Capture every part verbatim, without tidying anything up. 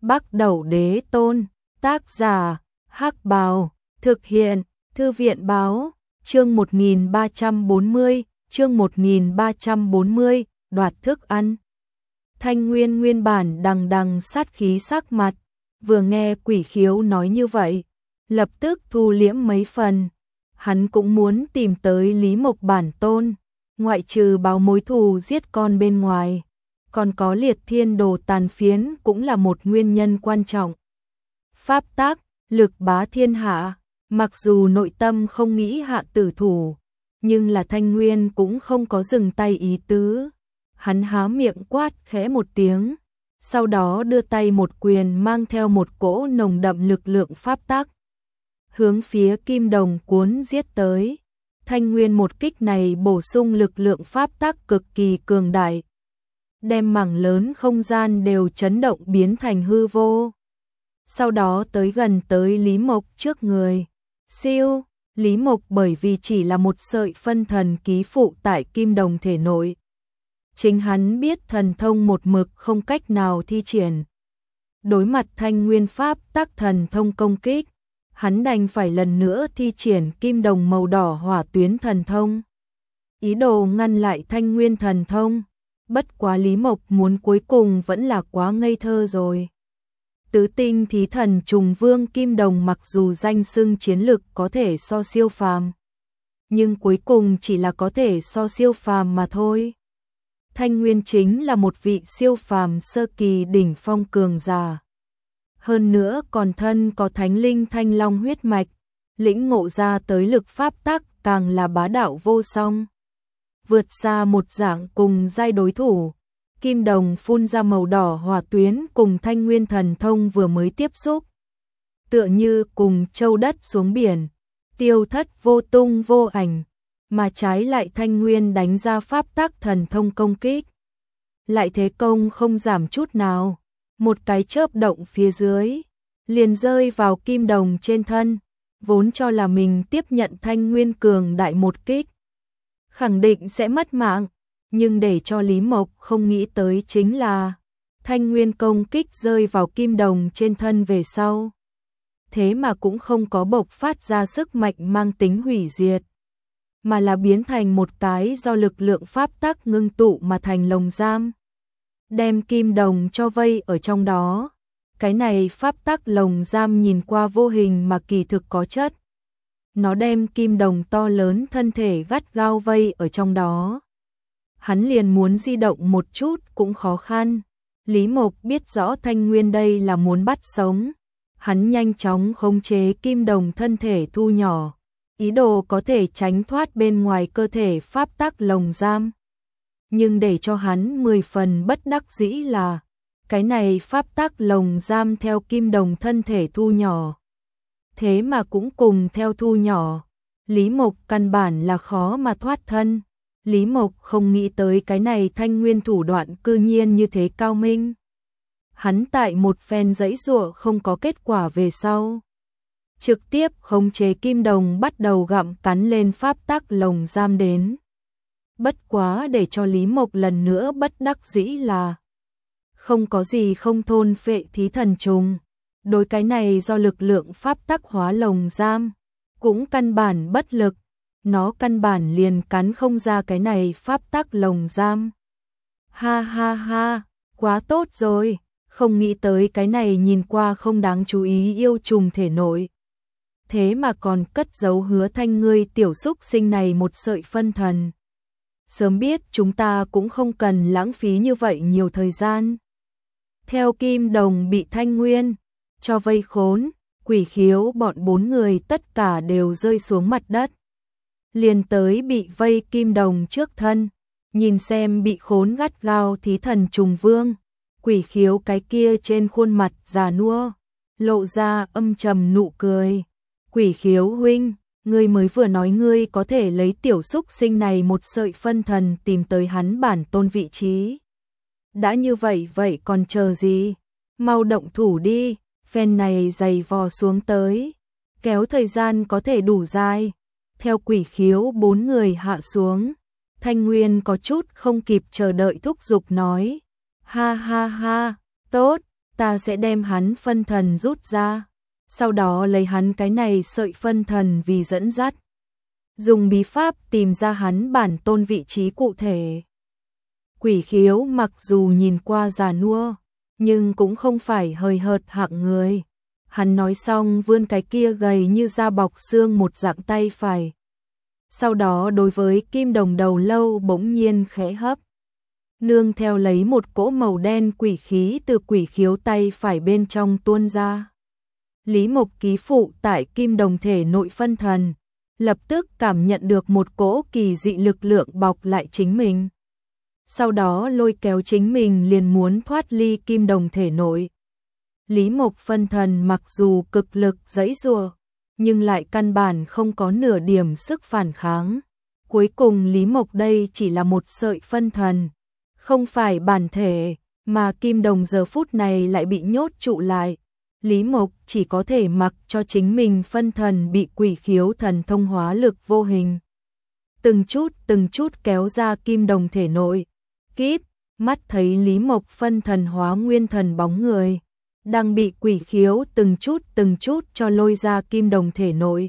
Bắc Đẩu Đế Tôn, tác giả, Hắc Bào, thực hiện, Thư viện Báo, chương một nghìn ba trăm bốn mươi, chương một nghìn ba trăm bốn mươi, đoạt thức ăn. Thanh Nguyên nguyên bản đằng đằng sát khí sắc mặt, vừa nghe Quỷ Khiếu nói như vậy, lập tức thu liễm mấy phần. Hắn cũng muốn tìm tới Lý Mộc bản tôn, ngoại trừ báo mối thù giết con bên ngoài, còn có liệt thiên đồ tàn phiến cũng là một nguyên nhân quan trọng. Pháp tác, lực bá thiên hạ, mặc dù nội tâm không nghĩ hạ tử thủ, nhưng là Thanh Nguyên cũng không có dừng tay ý tứ. Hắn há miệng quát khẽ một tiếng, sau đó đưa tay một quyền mang theo một cỗ nồng đậm lực lượng pháp tác, hướng phía Kim Đồng cuốn giết tới. Thanh Nguyên một kích này bổ sung lực lượng pháp tác cực kỳ cường đại, đem mảng lớn không gian đều chấn động biến thành hư vô. Sau đó tới gần tới Lý Mộc trước người. Siêu, Lý Mộc bởi vì chỉ là một sợi phân thần ký phụ tại Kim Đồng thể nội, chính hắn biết thần thông một mực không cách nào thi triển. Đối mặt Thanh Nguyên pháp tác thần thông công kích, hắn đành phải lần nữa thi triển Kim Đồng màu đỏ hỏa tuyến thần thông, ý đồ ngăn lại Thanh Nguyên thần thông. Bất quá Lý Mộc muốn cuối cùng vẫn là quá ngây thơ rồi. Tứ tinh thí thần trùng vương Kim Đồng mặc dù danh xưng chiến lực có thể so siêu phàm, nhưng cuối cùng chỉ là có thể so siêu phàm mà thôi. Thanh Nguyên chính là một vị siêu phàm sơ kỳ đỉnh phong cường giả. Hơn nữa còn thân có thánh linh thanh long huyết mạch, lĩnh ngộ ra tới lực pháp tắc càng là bá đạo vô song, vượt xa một dạng cùng giai đối thủ. Kim Đồng phun ra màu đỏ hỏa tuyến cùng Thanh Nguyên thần thông vừa mới tiếp xúc, tựa như cùng châu đất xuống biển, tiêu thất vô tung vô ảnh, mà trái lại Thanh Nguyên đánh ra pháp tắc thần thông công kích, lại thế công không giảm chút nào, một cái chớp động phía dưới, liền rơi vào Kim Đồng trên thân, vốn cho là mình tiếp nhận Thanh Nguyên cường đại một kích, khẳng định sẽ mất mạng. Nhưng để cho Lý Mộc không nghĩ tới chính là Thanh Nguyên công kích rơi vào Kim Đồng trên thân về sau, thế mà cũng không có bộc phát ra sức mạnh mang tính hủy diệt, mà là biến thành một cái do lực lượng pháp tắc ngưng tụ mà thành lồng giam, đem Kim Đồng cho vây ở trong đó. Cái này pháp tắc lồng giam nhìn qua vô hình mà kỳ thực có chất, nó đem Kim Đồng to lớn thân thể gắt gao vây ở trong đó. Hắn liền muốn di động một chút cũng khó khăn. Lý Mộc biết rõ Thanh Nguyên đây là muốn bắt sống, hắn nhanh chóng khống chế Kim Đồng thân thể thu nhỏ, ý đồ có thể tránh thoát bên ngoài cơ thể pháp tắc lồng giam. Nhưng để cho hắn mười phần bất đắc dĩ là, cái này pháp tắc lồng giam theo Kim Đồng thân thể thu nhỏ, thế mà cũng cùng theo thu nhỏ. Lý Mộc căn bản là khó mà thoát thân. Lý Mộc không nghĩ tới cái này Thanh Nguyên thủ đoạn cư nhiên như thế cao minh. Hắn tại một phen giãy giụa không có kết quả về sau, trực tiếp khống chế Kim Đồng bắt đầu gặm cắn lên pháp tắc lồng giam đến. Bất quá để cho Lý Mộc lần nữa bất đắc dĩ là, không có gì không thôn phệ thí thần trùng, đối cái này do lực lượng pháp tắc hóa lồng giam, cũng căn bản bất lực. Nó căn bản liền cắn không ra cái này pháp tắc lồng giam. Ha ha ha, quá tốt rồi, không nghĩ tới cái này nhìn qua không đáng chú ý yêu trùng thể nội, thế mà còn cất giấu Hứa Thanh ngươi tiểu xúc sinh này một sợi phân thần. Sớm biết chúng ta cũng không cần lãng phí như vậy nhiều thời gian. Theo Kim Đồng bị Thanh Nguyên cho vây khốn, Quỷ Khiếu bọn bốn người tất cả đều rơi xuống mặt đất, liền tới bị vây Kim Đồng trước thân, nhìn xem bị khốn gắt gao thí thần trùng vương. Quỷ Khiếu cái kia trên khuôn mặt già nua lộ ra âm trầm nụ cười. Quỷ Khiếu huynh, ngươi mới vừa nói ngươi có thể lấy tiểu xúc sinh này một sợi phân thần tìm tới hắn bản tôn vị trí. Đã như vậy vậy còn chờ gì? Mau động thủ đi, phen này dày vò xuống tới, kéo thời gian có thể đủ dài. Theo Quỷ Khiếu bốn người hạ xuống, Thanh Nguyên có chút không kịp chờ đợi thúc giục nói, ha ha ha, tốt, ta sẽ đem hắn phân thần rút ra, sau đó lấy hắn cái này sợi phân thần vì dẫn dắt, dùng bí pháp tìm ra hắn bản tôn vị trí cụ thể. Quỷ Khiếu mặc dù nhìn qua già nua, nhưng cũng không phải hời hợt hạng người. Hắn nói xong vươn cái kia gầy như da bọc xương một dạng tay phải. Sau đó đối với kim đồng đầu lâu bỗng nhiên khẽ hấp. Nương theo lấy một cỗ màu đen quỷ khí từ Quỷ Khiếu tay phải bên trong tuôn ra. Lý Mộc ký phụ tại kim đồng thể nội phân thần, lập tức cảm nhận được một cỗ kỳ dị lực lượng bọc lại chính mình. Sau đó lôi kéo chính mình liền muốn thoát ly kim đồng thể nội. Lý Mộc phân thần mặc dù cực lực giãy giụa, nhưng lại căn bản không có nửa điểm sức phản kháng. Cuối cùng Lý Mộc đây chỉ là một sợi phân thần, không phải bản thể, mà kim đồng giờ phút này lại bị nhốt trụ lại. Lý Mộc chỉ có thể mặc cho chính mình phân thần bị Quỷ Khiếu thần thông hóa lực vô hình. Từng chút từng chút kéo ra kim đồng thể nội. Kít, mắt thấy Lý Mộc phân thần hóa nguyên thần bóng người, đang bị Quỷ Khiếu từng chút từng chút cho lôi ra kim đồng thể nội.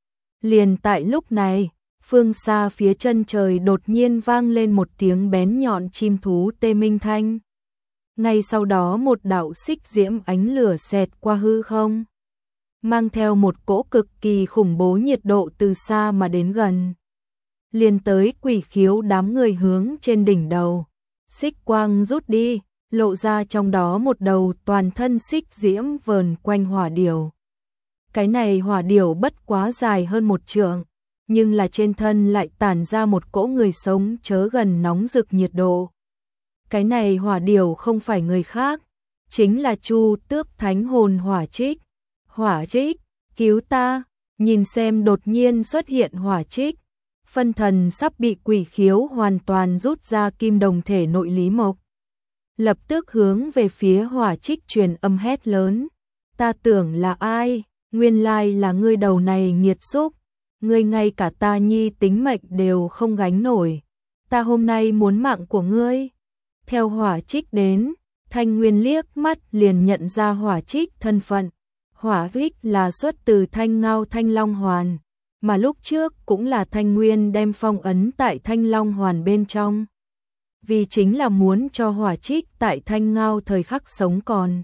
Liền tại lúc này, phương xa phía chân trời đột nhiên vang lên một tiếng bén nhọn chim thú tê minh thanh. Ngay sau đó một đạo xích diễm ánh lửa xẹt qua hư không, mang theo một cỗ cực kỳ khủng bố nhiệt độ từ xa mà đến gần. Liền tới Quỷ Khiếu đám người hướng trên đỉnh đầu. Xích quang rút đi, lộ ra trong đó một đầu toàn thân xích diễm vờn quanh hỏa điểu. Cái này hỏa điểu bất quá dài hơn một trượng, nhưng là trên thân lại tản ra một cỗ người sống chớ gần nóng rực nhiệt độ. Cái này hỏa điểu không phải người khác, chính là Chu Tước Thánh Hồn Hỏa Trích. Hỏa Trích, cứu ta, nhìn xem đột nhiên xuất hiện Hỏa Trích. Phân thần sắp bị Quỷ Khiếu hoàn toàn rút ra kim đồng thể nội Lý Mộc. Lập tức hướng về phía Hỏa Trích truyền âm hét lớn. Ta tưởng là ai, nguyên lai là ngươi đầu này nghiệt xúc. Ngươi ngay cả ta nhi tính mệnh đều không gánh nổi. Ta hôm nay muốn mạng của ngươi. Theo Hỏa Trích đến, Thanh Nguyên liếc mắt liền nhận ra Hỏa Trích thân phận. Hỏa Trích là xuất từ Thanh Ngao Thanh Long Hoàn, mà lúc trước cũng là Thanh Nguyên đem phong ấn tại Thanh Long Hoàn bên trong. Vì chính là muốn cho Hỏa Trích tại Thanh Ngao thời khắc sống còn,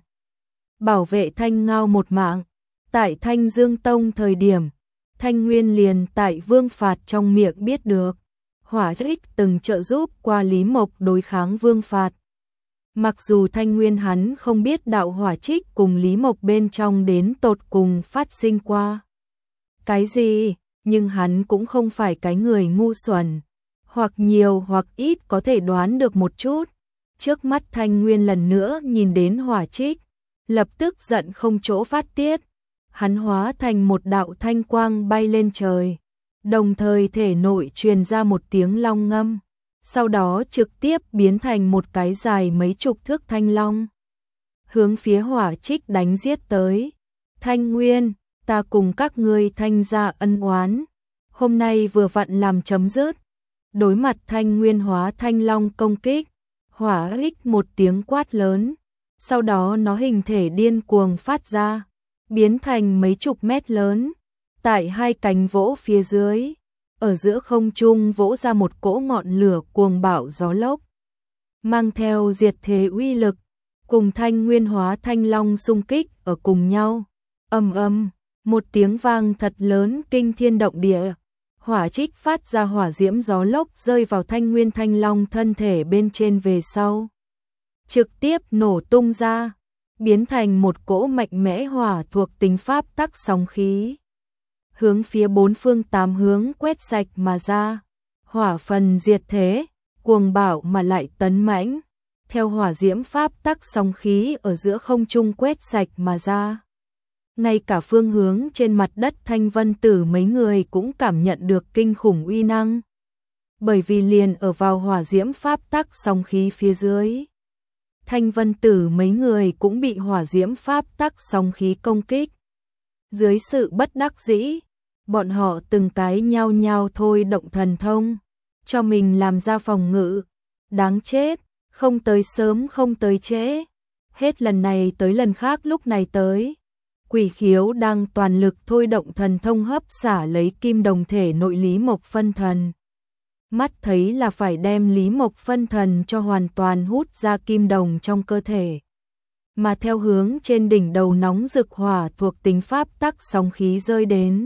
bảo vệ Thanh Ngao một mạng. Tại Thanh Dương Tông thời điểm, Thanh Nguyên liền tại Vương Phạt trong miệng biết được, Hỏa Trích từng trợ giúp qua Lý Mộc đối kháng Vương Phạt. Mặc dù Thanh Nguyên hắn không biết đạo Hỏa Trích cùng Lý Mộc bên trong đến tột cùng phát sinh qua cái gì, nhưng hắn cũng không phải cái người ngu xuẩn, hoặc nhiều hoặc ít có thể đoán được một chút. Trước mắt Thanh Nguyên lần nữa nhìn đến Hỏa Trích, lập tức giận không chỗ phát tiết. Hắn hóa thành một đạo thanh quang bay lên trời, đồng thời thể nội truyền ra một tiếng long ngâm, sau đó trực tiếp biến thành một cái dài mấy chục thước thanh long, hướng phía Hỏa Trích đánh giết tới. Thanh Nguyên, ta cùng các ngươi Thanh gia ân oán, hôm nay vừa vặn làm chấm dứt. Đối mặt Thanh Nguyên hóa thanh long công kích, Hỏa Trích một tiếng quát lớn, sau đó nó hình thể điên cuồng phát ra, biến thành mấy chục mét lớn, tại hai cánh vỗ phía dưới, ở giữa không trung vỗ ra một cỗ ngọn lửa cuồng bạo gió lốc, mang theo diệt thế uy lực, cùng Thanh Nguyên hóa thanh long xung kích ở cùng nhau. Ầm ầm, một tiếng vang thật lớn kinh thiên động địa. Hỏa Trích phát ra hỏa diễm gió lốc rơi vào Thanh Nguyên thanh long thân thể bên trên về sau, trực tiếp nổ tung ra, biến thành một cỗ mạnh mẽ hỏa thuộc tính pháp tắc sóng khí, hướng phía bốn phương tám hướng quét sạch mà ra. Hỏa phần diệt thế, cuồng bạo mà lại tấn mãnh, theo hỏa diễm pháp tắc sóng khí ở giữa không trung quét sạch mà ra. Ngay cả phương hướng trên mặt đất Thanh Vân Tử mấy người cũng cảm nhận được kinh khủng uy năng, bởi vì liền ở vào hỏa diễm pháp tắc sóng khí phía dưới. Thanh Vân Tử mấy người cũng bị hỏa diễm pháp tắc sóng khí công kích. Dưới sự bất đắc dĩ, bọn họ từng cái nhao nhao thôi động thần thông, cho mình làm ra phòng ngự. Đáng chết, không tới sớm không tới trễ. Hết lần này tới lần khác lúc này tới. Quỷ Khiếu đang toàn lực thôi động thần thông hấp xả lấy kim đồng thể nội Lý Mộc phân thần. Mắt thấy là phải đem Lý Mộc phân thần cho hoàn toàn hút ra kim đồng trong cơ thể. Mà theo hướng trên đỉnh đầu nóng rực hỏa thuộc tính pháp tắc sóng khí rơi đến.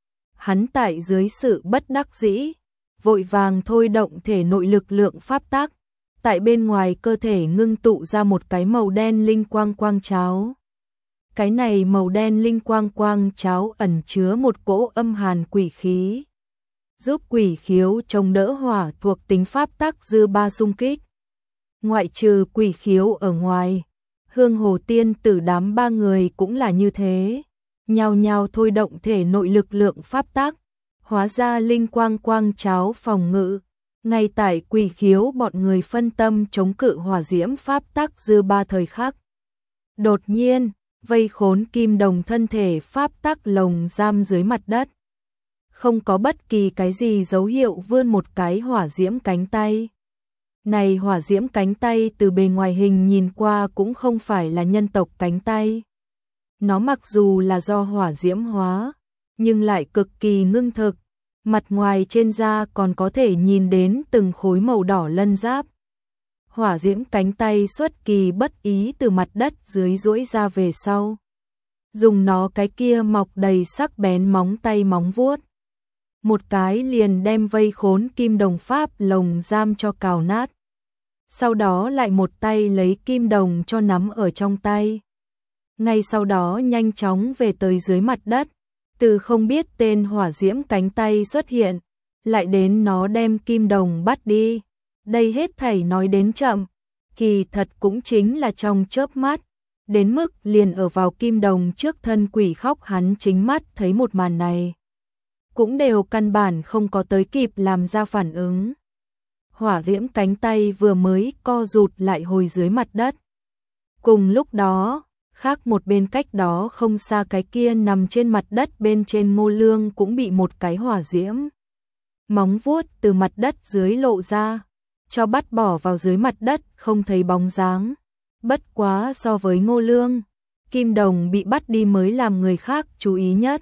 Hắn tại dưới sự bất đắc dĩ, vội vàng thôi động thể nội lực lượng pháp tắc, tại bên ngoài cơ thể ngưng tụ ra một cái màu đen linh quang quang cháo. Cái này màu đen linh quang quang cháo ẩn chứa một cỗ âm hàn quỷ khí, giúp Quỷ Khiếu chống đỡ hỏa thuộc tính pháp tắc dư ba xung kích. Ngoại trừ Quỷ Khiếu ở ngoài, Hương Hồ Tiên Tử đám ba người cũng là như thế, nhao nhao thôi động thể nội lực lượng pháp tắc, hóa ra linh quang quang cháo phòng ngự. Ngay tại Quỷ Khiếu bọn người phân tâm chống cự hỏa diễm pháp tắc dư ba thời khắc. Đột nhiên, vây khốn kim đồng thân thể pháp tắc lồng giam dưới mặt đất. Không có bất kỳ cái gì dấu hiệu vươn một cái hỏa diễm cánh tay. Này hỏa diễm cánh tay từ bề ngoài hình nhìn qua cũng không phải là nhân tộc cánh tay. Nó mặc dù là do hỏa diễm hóa, nhưng lại cực kỳ ngưng thực. Mặt ngoài trên da còn có thể nhìn đến từng khối màu đỏ lân giáp. Hỏa diễm cánh tay xuất kỳ bất ý từ mặt đất dưới duỗi ra về sau. Dùng nó cái kia mọc đầy sắc bén móng tay móng vuốt. Một cái liền đem vây khốn kim đồng pháp lồng giam cho cào nát. Sau đó lại một tay lấy kim đồng cho nắm ở trong tay. Ngay sau đó nhanh chóng về tới dưới mặt đất. Từ không biết tên hỏa diễm cánh tay xuất hiện, lại đến nó đem kim đồng bắt đi. Đây hết thảy nói đến chậm, kỳ thật cũng chính là trong chớp mắt, đến mức liền ở vào kim đồng trước thân quỷ khóc hắn chính mắt thấy một màn này. Cũng đều căn bản không có tới kịp làm ra phản ứng. Hỏa diễm cánh tay vừa mới co rụt lại hồi dưới mặt đất. Cùng lúc đó, khác một bên cách đó không xa cái kia nằm trên mặt đất bên trên Ngô Lương cũng bị một cái hỏa diễm móng vuốt từ mặt đất dưới lộ ra, cho bắt bỏ vào dưới mặt đất không thấy bóng dáng. Bất quá so với Ngô Lương, kim đồng bị bắt đi mới làm người khác chú ý nhất.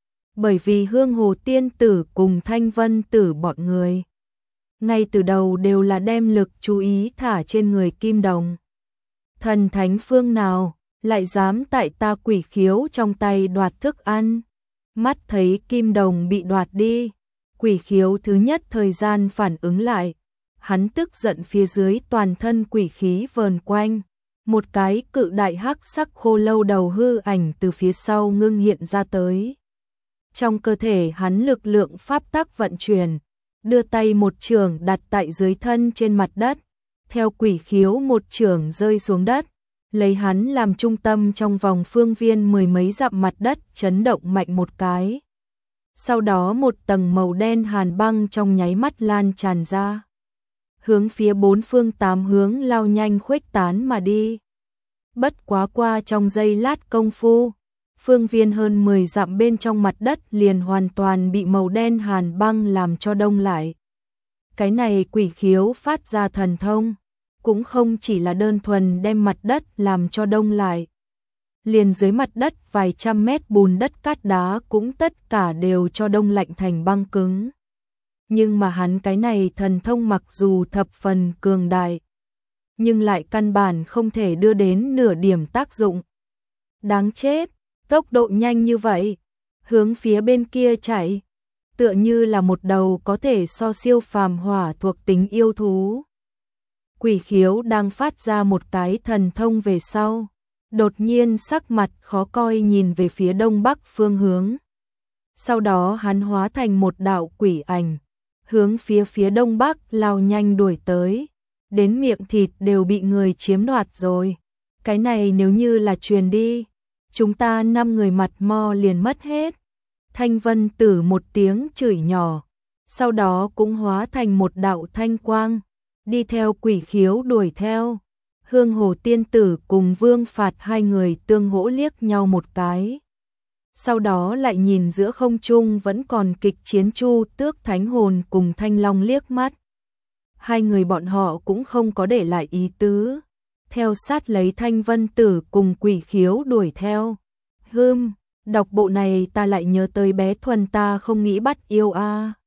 Bởi vì Hương Hồ Tiên Tử cùng Thanh Vân Tử bọn người ngay từ đầu đều là đem lực chú ý thả trên người kim đồng. Thần thánh phương nào lại dám tại ta Quỷ Khiếu trong tay đoạt thức ăn. Mắt thấy kim đồng bị đoạt đi, Quỷ Khiếu thứ nhất thời gian phản ứng lại. Hắn tức giận phía dưới toàn thân quỷ khí vờn quanh. Một cái cự đại hắc sắc khô lâu đầu hư ảnh từ phía sau ngưng hiện ra tới. Trong cơ thể hắn lực lượng pháp tắc vận chuyển, đưa tay một chưởng đặt tại dưới thân trên mặt đất. Theo Quỷ Khiếu một chưởng rơi xuống đất, lấy hắn làm trung tâm trong vòng phương viên mười mấy dặm mặt đất chấn động mạnh một cái. Sau đó một tầng màu đen hàn băng trong nháy mắt lan tràn ra, hướng phía bốn phương tám hướng lao nhanh khuếch tán mà đi. Bất quá qua trong giây lát công phu, phương viên hơn mười dặm bên trong mặt đất liền hoàn toàn bị màu đen hàn băng làm cho đông lại. Cái này Quỷ Khiếu phát ra thần thông, cũng không chỉ là đơn thuần đem mặt đất làm cho đông lại. Liền dưới mặt đất vài trăm mét bùn đất cát đá cũng tất cả đều cho đông lạnh thành băng cứng. Nhưng mà hắn cái này thần thông mặc dù thập phần cường đại, nhưng lại căn bản không thể đưa đến nửa điểm tác dụng. Đáng chết, tốc độ nhanh như vậy, hướng phía bên kia chạy, tựa như là một đầu có thể so siêu phàm hỏa thuộc tính yêu thú. Quỷ Khiếu đang phát ra một cái thần thông về sau, đột nhiên sắc mặt khó coi nhìn về phía đông bắc phương hướng. Sau đó hắn hóa thành một đạo quỷ ảnh, hướng phía phía đông bắc lao nhanh đuổi tới, đến miệng thịt đều bị người chiếm đoạt rồi. Cái này nếu như là truyền đi, chúng ta năm người mặt mo liền mất hết. Thanh Vân Tử một tiếng chửi nhỏ, sau đó cũng hóa thành một đạo thanh quang, đi theo Quỷ Khiếu đuổi theo. Hương Hồ Tiên Tử cùng Vương Phạt hai người tương hỗ liếc nhau một cái. Sau đó lại nhìn giữa không trung vẫn còn kịch chiến Chu Tước Thánh Hồn cùng Thanh Long liếc mắt. Hai người bọn họ cũng không có để lại ý tứ, theo sát lấy Thanh Vân Tử cùng Quỷ Khiếu đuổi theo. Hừm, đọc bộ này ta lại nhớ tới bé Thuần ta không nghĩ bắt yêu a.